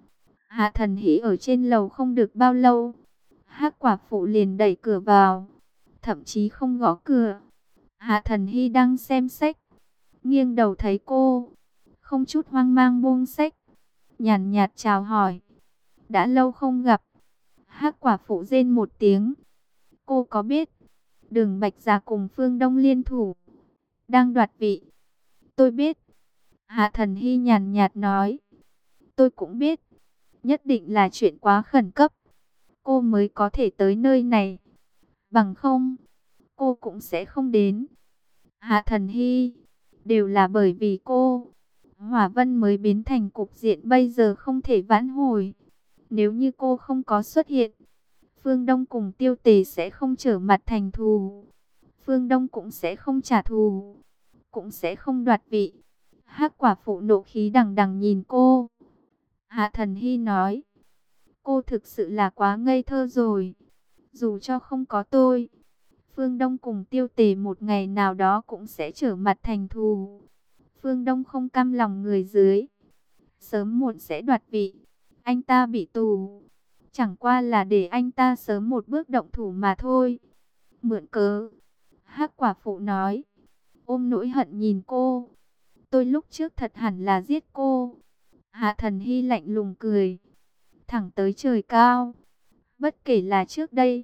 Hạ Thần Hỷ ở trên lầu không được bao lâu, Hắc quả phụ liền đẩy cửa vào, thậm chí không gõ cửa. Hạ Thần Hy đang xem sách, nghiêng đầu thấy cô, không chút hoang mang buông sách, nhàn nhạt chào hỏi. Đã lâu không gặp. Hắc quả phụ rên một tiếng. Cô có biết Đường Bạch Gia cùng Phương Đông liên thủ, đang đoạt vị? Tôi biết. Hạ Thần Hy nhàn nhạt nói. Tôi cũng biết. Nhất định là chuyện quá khẩn cấp, cô mới có thể tới nơi này. Bằng không, cô cũng sẽ không đến. Hạ Thần Hy, đều là bởi vì cô, Hỏa Vân mới biến thành cục diện bây giờ không thể vãn hồi. Nếu như cô không có xuất hiện, Phương Đông cùng Tiêu Tề sẽ không trở mặt thành thù. Phương Đông cũng sẽ không trả thù, cũng sẽ không đoạt vị. Hắc quả phụ nộ khí đằng đằng nhìn cô. Hạ Thần Hy nói, cô thực sự là quá ngây thơ rồi. Dù cho không có tôi, Phương Đông cùng Tiêu Tề một ngày nào đó cũng sẽ trở mặt thành thù. Phương Đông không cam lòng người dưới, sớm muộn sẽ đoạt vị. Anh ta bị tù, chẳng qua là để anh ta sớm một bước động thủ mà thôi. Mượn cớ. Hắc quả phụ nói, ôm nỗi hận nhìn cô. Tôi lúc trước thật hẳn là giết cô. Hạ Thần Hy lạnh lùng cười, thẳng tới trời cao. Bất kể là trước đây,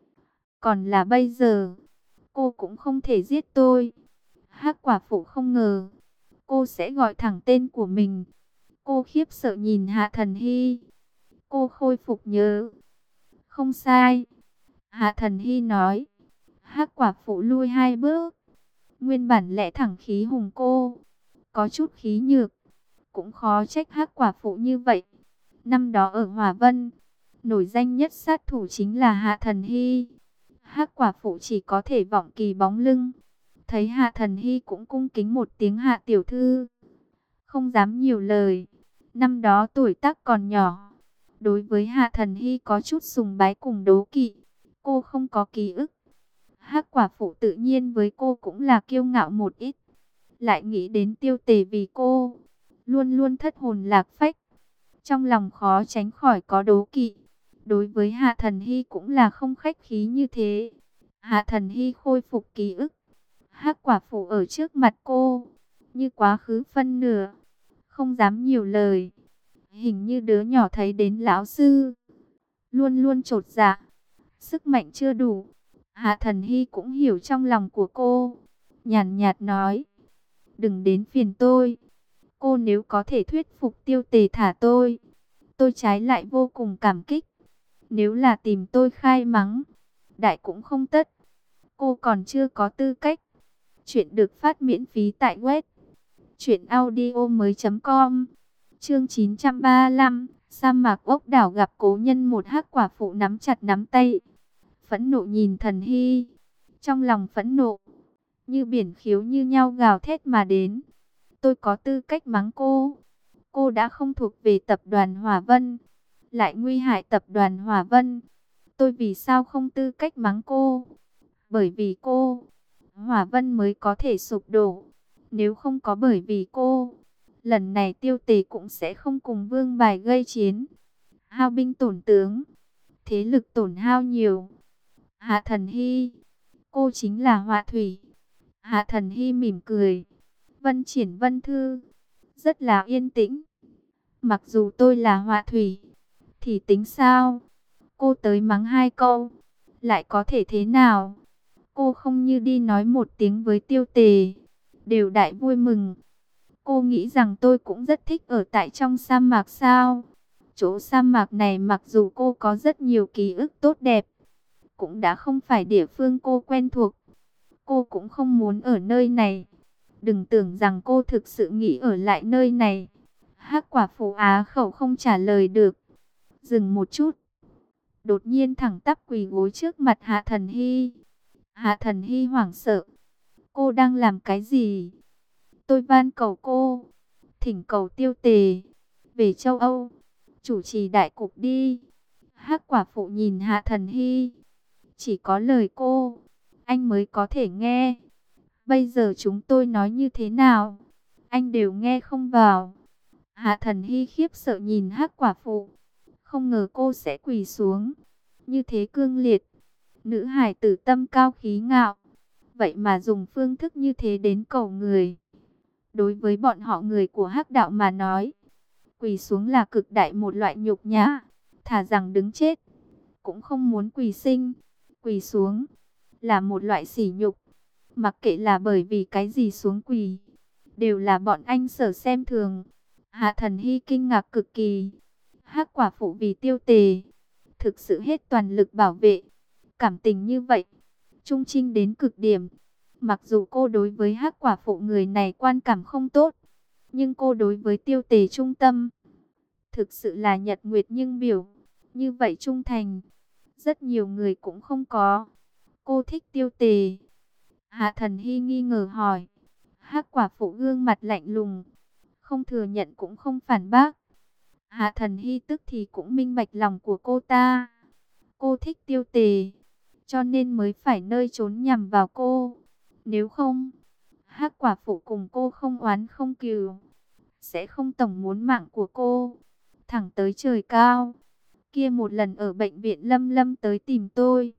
còn là bây giờ, cô cũng không thể giết tôi. Hắc quả phụ không ngờ cô sẽ gọi thẳng tên của mình. Cô khiếp sợ nhìn Hạ Thần Hy. Cô khôi phục nhớ. Không sai. Hạ Thần Hy nói. Hắc quả phụ lui 2 bước. Nguyên bản lẽ thẳng khí hùng cô, có chút khí nhược. Cũng khó trách Hắc quả phụ như vậy. Năm đó ở Hỏa Vân, nổi danh nhất sát thủ chính là Hạ Thần Hy. Hắc quả phụ chỉ có thể vọng kỳ bóng lưng. Thấy Hạ Thần Hy cũng cung kính một tiếng Hạ tiểu thư, không dám nhiều lời. Năm đó tuổi tác còn nhỏ, đối với Hạ Thần Hy có chút sùng bái cùng đố kỵ. Cô không có ký ức. Hắc quả phụ tự nhiên với cô cũng là kiêu ngạo một ít. Lại nghĩ đến Tiêu Tề vì cô, luôn luôn thất hồn lạc phách. Trong lòng khó tránh khỏi có đố kỵ. Đối với Hạ Thần Hy cũng là không khách khí như thế. Hạ Thần Hy khôi phục ký ức. Hắc quả phụ ở trước mặt cô, như quá khứ phân nửa, không dám nhiều lời. Hình như đứa nhỏ thấy đến lão sư, luôn luôn chột dạ, sức mạnh chưa đủ. Hạ Thần Hy cũng hiểu trong lòng của cô, nhàn nhạt nói, đừng đến phiền tôi. Cô nếu có thể thuyết phục Tiêu Tề thả tôi trái lại vô cùng cảm kích. Nếu là tìm tôi khai mắng, đại cũng không tất. Cô còn chưa có tư cách. Chuyện được phát miễn phí tại web truyệnaudiomoi.com. Chương 935, sa mạc ốc đảo gặp cố nhân. Một hắc quả phụ nắm chặt nắm tay, phẫn nộ nhìn Thần Hy. Trong lòng phẫn nộ, như biển khiếu như nhau gào thét mà đến. Tôi có tư cách mắng cô. Cô đã không thuộc về tập đoàn Hỏa Vân, lại nguy hại tập đoàn Hỏa Vân. Tôi vì sao không tư cách mắng cô? Bởi vì cô, Hỏa Vân mới có thể sụp đổ. Nếu không có bởi vì cô, lần này Tiêu Tề cũng sẽ không cùng Vương Bài gây chiến. Hao binh tổn tướng, thế lực tổn hao nhiều. Hạ Thần Hy, cô chính là Họa Thủy. Hạ Thần Hy mỉm cười. Vân Triển Vân Thư, rất là yên tĩnh. Mặc dù tôi là Họa Thủy, thì tính sao? Cô tới mắng 2 câu, lại có thể thế nào? Cô không như đi nói một tiếng với Tiêu Tề, đều đại vui mừng. Cô nghĩ rằng tôi cũng rất thích ở tại trong sa mạc sao? Chỗ sa mạc này mặc dù cô có rất nhiều ký ức tốt đẹp, cũng đã không phải địa phương cô quen thuộc. Cô cũng không muốn ở nơi này. Đừng tưởng rằng cô thực sự nghĩ ở lại nơi này. Hắc quả phụ á khẩu không trả lời được. Dừng một chút, đột nhiên thẳng tắp quỳ gối trước mặt Hạ Thần Hy. Hạ Thần Hy hoảng sợ. Cô đang làm cái gì? Tôi van cầu cô, thỉnh cầu Tiêu Tề về châu Âu, chủ trì đại cục đi. Hắc quả phụ nhìn Hạ Thần Hy. Chỉ có lời cô, anh mới có thể nghe. Bây giờ chúng tôi nói như thế nào, anh đều nghe không vào. Hạ Thần Hy khiếp sợ nhìn Hắc quả phụ. Không ngờ cô sẽ quỳ xuống. Như thế cương liệt. Nữ hải tử tâm cao khí ngạo. Vậy mà dùng phương thức như thế đến cầu người. Đối với bọn họ người của Hắc đạo mà nói, quỳ xuống là cực đại một loại nhục nhã. Thà rằng đứng chết, cũng không muốn quỳ sinh. Quỳ xuống là một loại sỉ nhục. Mặc kệ là bởi vì cái gì xuống quỳ, đều là bọn anh Sở xem thường. Hạ Thần Hy kinh ngạc cực kỳ. Hắc quả phụ vì Tiêu Tề, thực sự hết toàn lực bảo vệ. Cảm tình như vậy, trung trinh đến cực điểm. Mặc dù cô đối với Hắc quả phụ người này quan cảm không tốt, nhưng cô đối với Tiêu Tề trung tâm. Thực sự là nhật nguyệt nhưng biểu. Như vậy trung thành, rất nhiều người cũng không có. Cô thích Tiêu Tề. Hạ Thần Hy nghi ngờ hỏi. Hắc quả phụ gương mặt lạnh lùng, không thừa nhận cũng không phản bác. Hạ Thần Hy tức thì cũng minh bạch lòng của cô ta. Cô thích Tiêu Tề, cho nên mới phải nơi trốn nhằm vào cô. Nếu không, Hắc quả phụ cùng cô không oán không cừu, sẽ không tổng muốn mạng của cô. Thẳng tới trời cao. Kia một lần ở bệnh viện Lâm Lâm tới tìm tôi,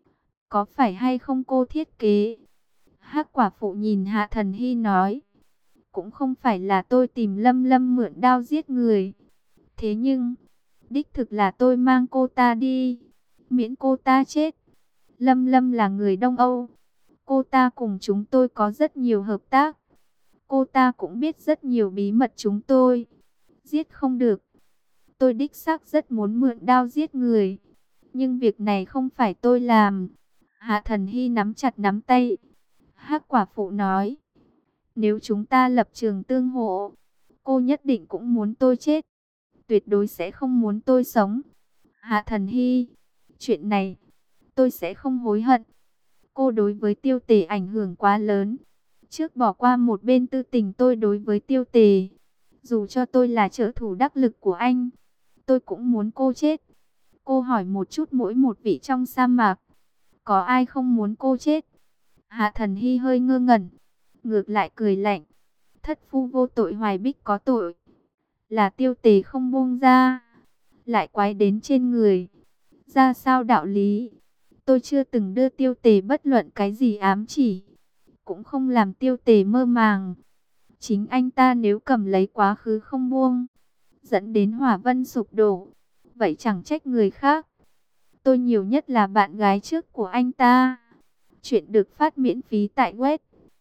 có phải hay không cô thiết kế? Hắc quả phụ nhìn Hạ Thần Hy nói. Cũng không phải là tôi tìm Lâm Lâm mượn đao giết người. Thế nhưng, đích thực là tôi mang cô ta đi, miễn cô ta chết. Lâm Lâm là người Đông Âu. Cô ta cùng chúng tôi có rất nhiều hợp tác. Cô ta cũng biết rất nhiều bí mật chúng tôi. Giết không được. Tôi đích xác rất muốn mượn đao giết người. Nhưng việc này không phải tôi làm. Hạ Thần Hy nắm chặt nắm tay. Hắc quả phụ nói. Nếu chúng ta lập trường tương hộ, cô nhất định cũng muốn tôi chết. Tuyệt đối sẽ không muốn tôi sống. Hạ Thần Hy, chuyện này, tôi sẽ không hối hận. Cô đối với Tiêu Tề ảnh hưởng quá lớn. Trước bỏ qua một bên tư tình tôi đối với Tiêu Tề. Dù cho tôi là trợ thủ đắc lực của anh, tôi cũng muốn cô chết. Cô hỏi một chút mỗi một vị trong sa mạc, có ai không muốn cô chết? Hạ Thần Hy hơi ngơ ngẩn, ngược lại cười lạnh. Thất phu vô tội hoài bích có tội. Là Tiêu Tề không buông ra, lại quái đến trên người. Ra sao đạo lý? Tôi chưa từng đưa Tiêu Tề bất luận cái gì ám chỉ, cũng không làm Tiêu Tề mơ màng. Chính anh ta nếu cầm lấy quá khứ không buông, dẫn đến Hỏa Vân sụp đổ, vậy chẳng trách người khác. Tôi nhiều nhất là bạn gái trước của anh ta. Chuyện được phát miễn phí tại web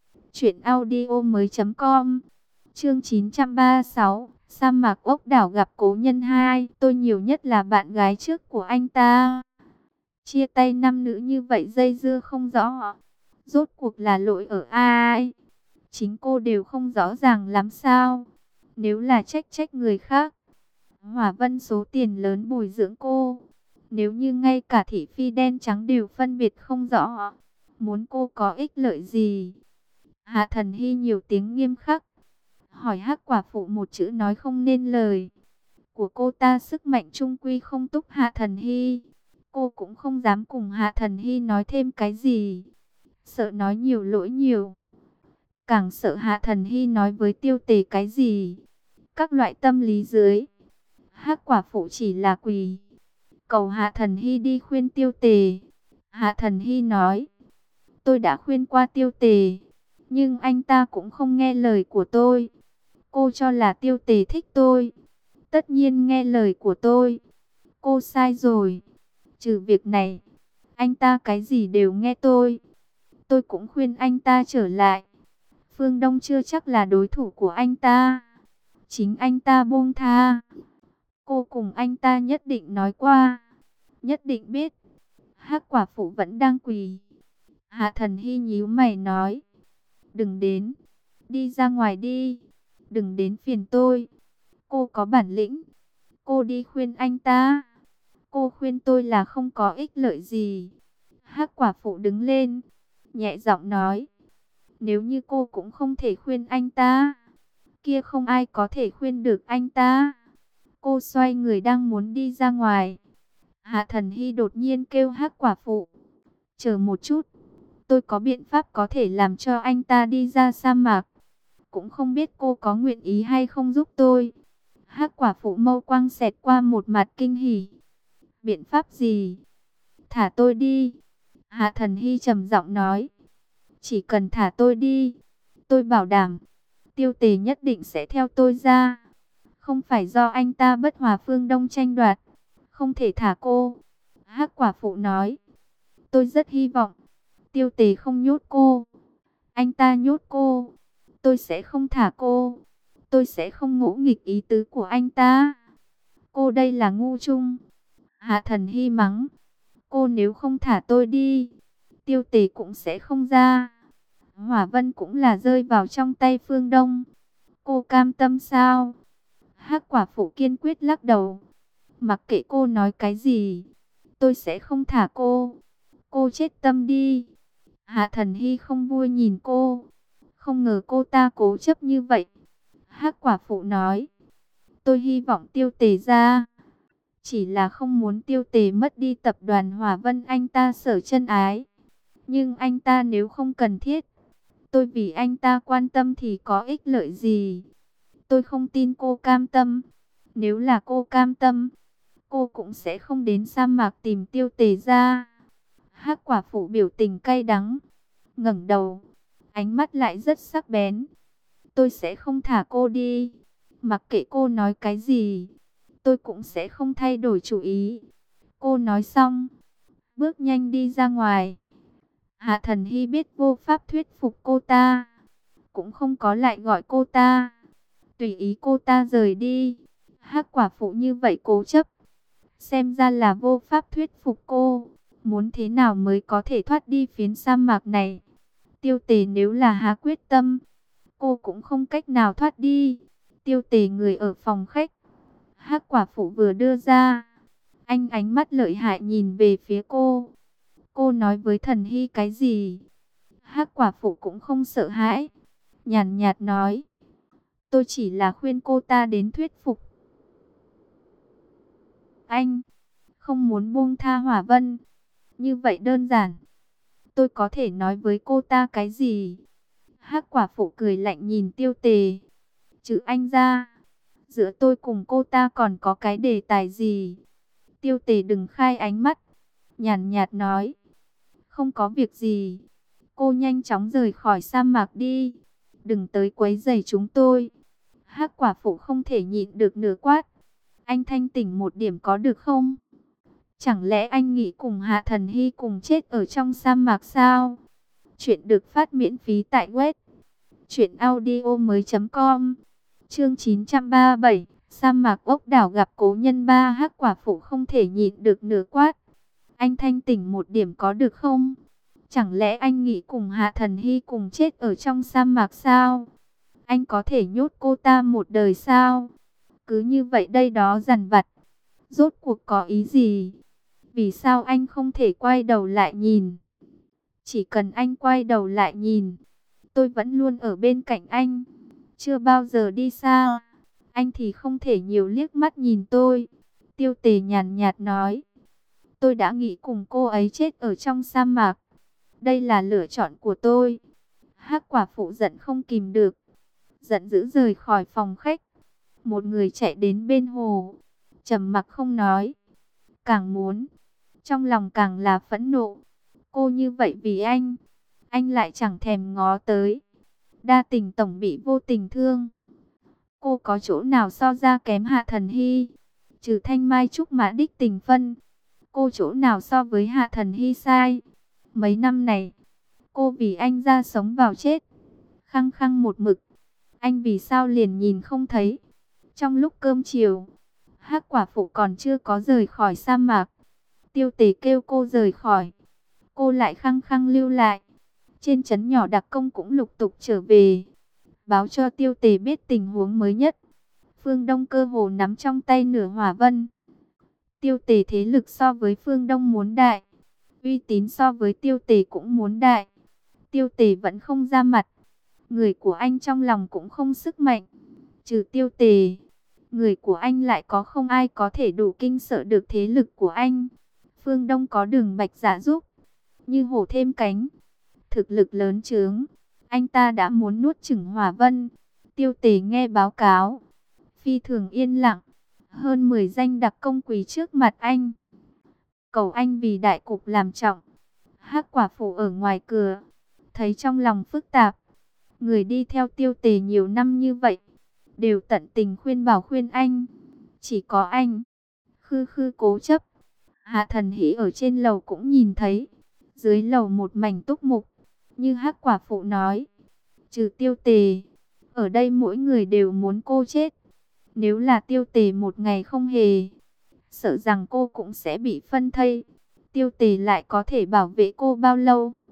truyệnaudiomoi.com. Chương 936, sa mạc ốc đảo gặp cố nhân 2. Tôi nhiều nhất là bạn gái trước của anh ta. Chia tay nam nữ như vậy dây dưa không rõ. Rốt cuộc là lỗi ở ai? Chính cô đều không rõ ràng lắm sao? Nếu là trách người khác, Hỏa Vân số tiền lớn bồi dưỡng cô. Nếu như ngay cả thị phi đen trắng đều phân biệt không rõ, muốn cô có ích lợi gì? Hạ Thần Hy nhiều tiếng nghiêm khắc, hỏi Hắc quả phụ một chữ nói không nên lời. Của cô ta sức mạnh trung quy không túc Hạ Thần Hy. Cô cũng không dám cùng Hạ Thần Hy nói thêm cái gì, sợ nói nhiều lỗi nhiều. Càng sợ Hạ Thần Hy nói với Tiêu Tề cái gì. Các loại tâm lý dưới, Hắc quả phụ chỉ là quỳ cầu Hạ Thần Hy đi khuyên Tiêu Tề. Hạ Thần Hy nói, tôi đã khuyên qua Tiêu Tề, nhưng anh ta cũng không nghe lời của tôi. Cô cho là Tiêu Tề thích tôi, tất nhiên nghe lời của tôi. Cô sai rồi. Trừ việc này, anh ta cái gì đều nghe tôi. Tôi cũng khuyên anh ta trở lại. Phương Đông chưa chắc là đối thủ của anh ta. Chính anh ta buông tha. Cô cùng anh ta nhất định nói qua, nhất định biết. Hắc quả phụ vẫn đang quỳ. Hạ Thần Hy nhíu mày nói, đừng đến, đi ra ngoài đi, đừng đến phiền tôi. Cô có bản lĩnh, cô đi khuyên anh ta. Cô khuyên tôi là không có ích lợi gì. Hắc quả phụ đứng lên, nhẹ giọng nói, nếu như cô cũng không thể khuyên anh ta, kia không ai có thể khuyên được anh ta. Cô xoay người đang muốn đi ra ngoài. Hạ Thần Hy đột nhiên kêu Hắc quả phụ, chờ một chút, tôi có biện pháp có thể làm cho anh ta đi ra sa mạc. Cũng không biết cô có nguyện ý hay không giúp tôi. Hắc quả phụ mâu quang xẹt qua một mặt kinh hỉ. Biện pháp gì? Thả tôi đi. Hạ Thần Hy trầm giọng nói. Chỉ cần thả tôi đi, tôi bảo đảm, Tiêu Tề nhất định sẽ theo tôi ra. Không phải do anh ta bất hòa Phương Đông tranh đoạt, không thể thả cô. Hắc quả phụ nói. Tôi rất hy vọng Tiêu Tề không nhốt cô. Anh ta nhốt cô, tôi sẽ không thả cô. Tôi sẽ không ngỗ nghịch ý tứ của anh ta. Cô đây là ngu chung. Hạ Thần Hy mắng. Cô nếu không thả tôi đi, Tiêu Tề cũng sẽ không ra. Hỏa Vân cũng là rơi vào trong tay Phương Đông. Cô cam tâm sao? Hắc quả phụ kiên quyết lắc đầu. Mặc kệ cô nói cái gì, tôi sẽ không thả cô. Cô chết tâm đi. Hạ Thần Hy không vui nhìn cô. Không ngờ cô ta cố chấp như vậy. Hắc quả phụ nói. Tôi hy vọng Tiêu Tề ra. Chỉ là không muốn Tiêu Tề mất đi tập đoàn Hỏa Vân anh ta sở chân ái. Nhưng anh ta nếu không cần thiết, tôi vì anh ta quan tâm thì có ích lợi gì? Tôi không tin cô cam tâm. Nếu là cô cam tâm, cô cũng sẽ không đến sa mạc tìm Tiêu Tề ra. Hắc quả phụ biểu tình cay đắng, ngẩng đầu, ánh mắt lại rất sắc bén. Tôi sẽ không thả cô đi. Mặc kệ cô nói cái gì, tôi cũng sẽ không thay đổi chủ ý. Cô nói xong, bước nhanh đi ra ngoài. Hạ Thần Hy biết vô pháp thuyết phục cô ta, cũng không có lại gọi cô ta. Tùy ý cô ta rời đi. Hắc quả phụ như vậy cố chấp, xem ra là vô pháp thuyết phục cô. Muốn thế nào mới có thể thoát đi phiến sa mạc này? Tiêu Tề nếu là hạ quyết tâm, cô cũng không cách nào thoát đi. Tiêu Tề người ở phòng khách. Hắc quả phụ vừa đưa ra, anh ánh mắt lợi hại nhìn về phía cô. Cô nói với Thần Hy cái gì? Hắc quả phụ cũng không sợ hãi, nhàn nhạt nói. Tôi chỉ là khuyên cô ta đến thuyết phục anh, không muốn buông tha Hỏa Vân. Như vậy đơn giản. Tôi có thể nói với cô ta cái gì? Hắc quả phụ cười lạnh nhìn Tiêu Tề. Trừ anh ra, giữa tôi cùng cô ta còn có cái đề tài gì? Tiêu Tề đừng khai ánh mắt, nhàn nhạt nói. Không có việc gì. Cô nhanh chóng rời khỏi sa mạc đi. Đừng tới quấy rầy chúng tôi. Hắc quả phụ không thể nhịn được nửa quát. Anh thanh tỉnh một điểm có được không? Chẳng lẽ anh nghĩ cùng Hạ Thần Hy cùng chết ở trong sa mạc sao? Chuyện được phát miễn phí tại web truyệnaudiomoi.com. Chương 937, sa mạc ốc đảo gặp cố nhân ba. Hắc quả phụ không thể nhịn được nửa quát. Anh thanh tỉnh một điểm có được không? Chẳng lẽ anh nghĩ cùng Hạ Thần Hy cùng chết ở trong sa mạc sao? Anh có thể nhốt cô ta một đời sao? Cứ như vậy đây đó dằn vặt. Rốt cuộc có ý gì? Vì sao anh không thể quay đầu lại nhìn? Chỉ cần anh quay đầu lại nhìn, tôi vẫn luôn ở bên cạnh anh. Chưa bao giờ đi xa. Anh thì không thể nhiều liếc mắt nhìn tôi. Tiêu Tề nhàn nhạt nói. Tôi đã nghĩ cùng cô ấy chết ở trong sa mạc. Đây là lựa chọn của tôi. Hắc quả phụ giận không kìm được, giận dữ rời khỏi phòng khách. Một người chạy đến bên hồ, trầm mặc không nói. Càng muốn, trong lòng càng là phẫn nộ. Cô như vậy vì anh lại chẳng thèm ngó tới. Đa tình tổng bị vô tình thương. Cô có chỗ nào so ra kém Hạ Thần Hy? Trừ thanh mai trúc mã đích tình phân, cô chỗ nào so với Hạ Thần Hy sai? Mấy năm này, cô vì anh ra sống vào chết, khăng khăng một mực. Anh vì sao liền nhìn không thấy? Trong lúc cơm chiều, Hắc quả phụ còn chưa có rời khỏi sa mạc. Tiêu Tề kêu cô rời khỏi, cô lại khăng khăng lưu lại. Trên trấn nhỏ đặc công cũng lục tục trở về, báo cho Tiêu Tề biết tình huống mới nhất. Phương Đông cơ hồ nắm trong tay nửa Hỏa Vân. Tiêu Tề thế lực so với Phương Đông muốn đại, uy tín so với Tiêu Tề cũng muốn đại. Tiêu Tề vẫn không ra mặt, người của anh trong lòng cũng không sức mạnh. Trừ Tiêu Tề, người của anh lại có không ai có thể đủ kinh sợ được thế lực của anh. Phương Đông có Đường Bạch Dạ giúp, như hổ thêm cánh, thực lực lớn chướng. Anh ta đã muốn nuốt chửng Hỏa Vân. Tiêu Tề nghe báo cáo, phi thường yên lặng. Hơn 10 danh đặc công quỳ trước mặt anh, cầu anh vì đại cục làm trọng. Hắc quả phụ ở ngoài cửa, thấy trong lòng phức tạp. Người đi theo Tiêu Tề nhiều năm như vậy, đều tận tình khuyên bảo khuyên anh. Chỉ có anh, khư khư cố chấp. Hạ Thần Hỷ ở trên lầu cũng nhìn thấy. Dưới lầu một mảnh túc mục, như Hắc quả phụ nói. Trừ Tiêu Tề, ở đây mỗi người đều muốn cô chết. Nếu là Tiêu Tề một ngày không hề, sợ rằng cô cũng sẽ bị phân thây. Tiêu Tề lại có thể bảo vệ cô bao lâu?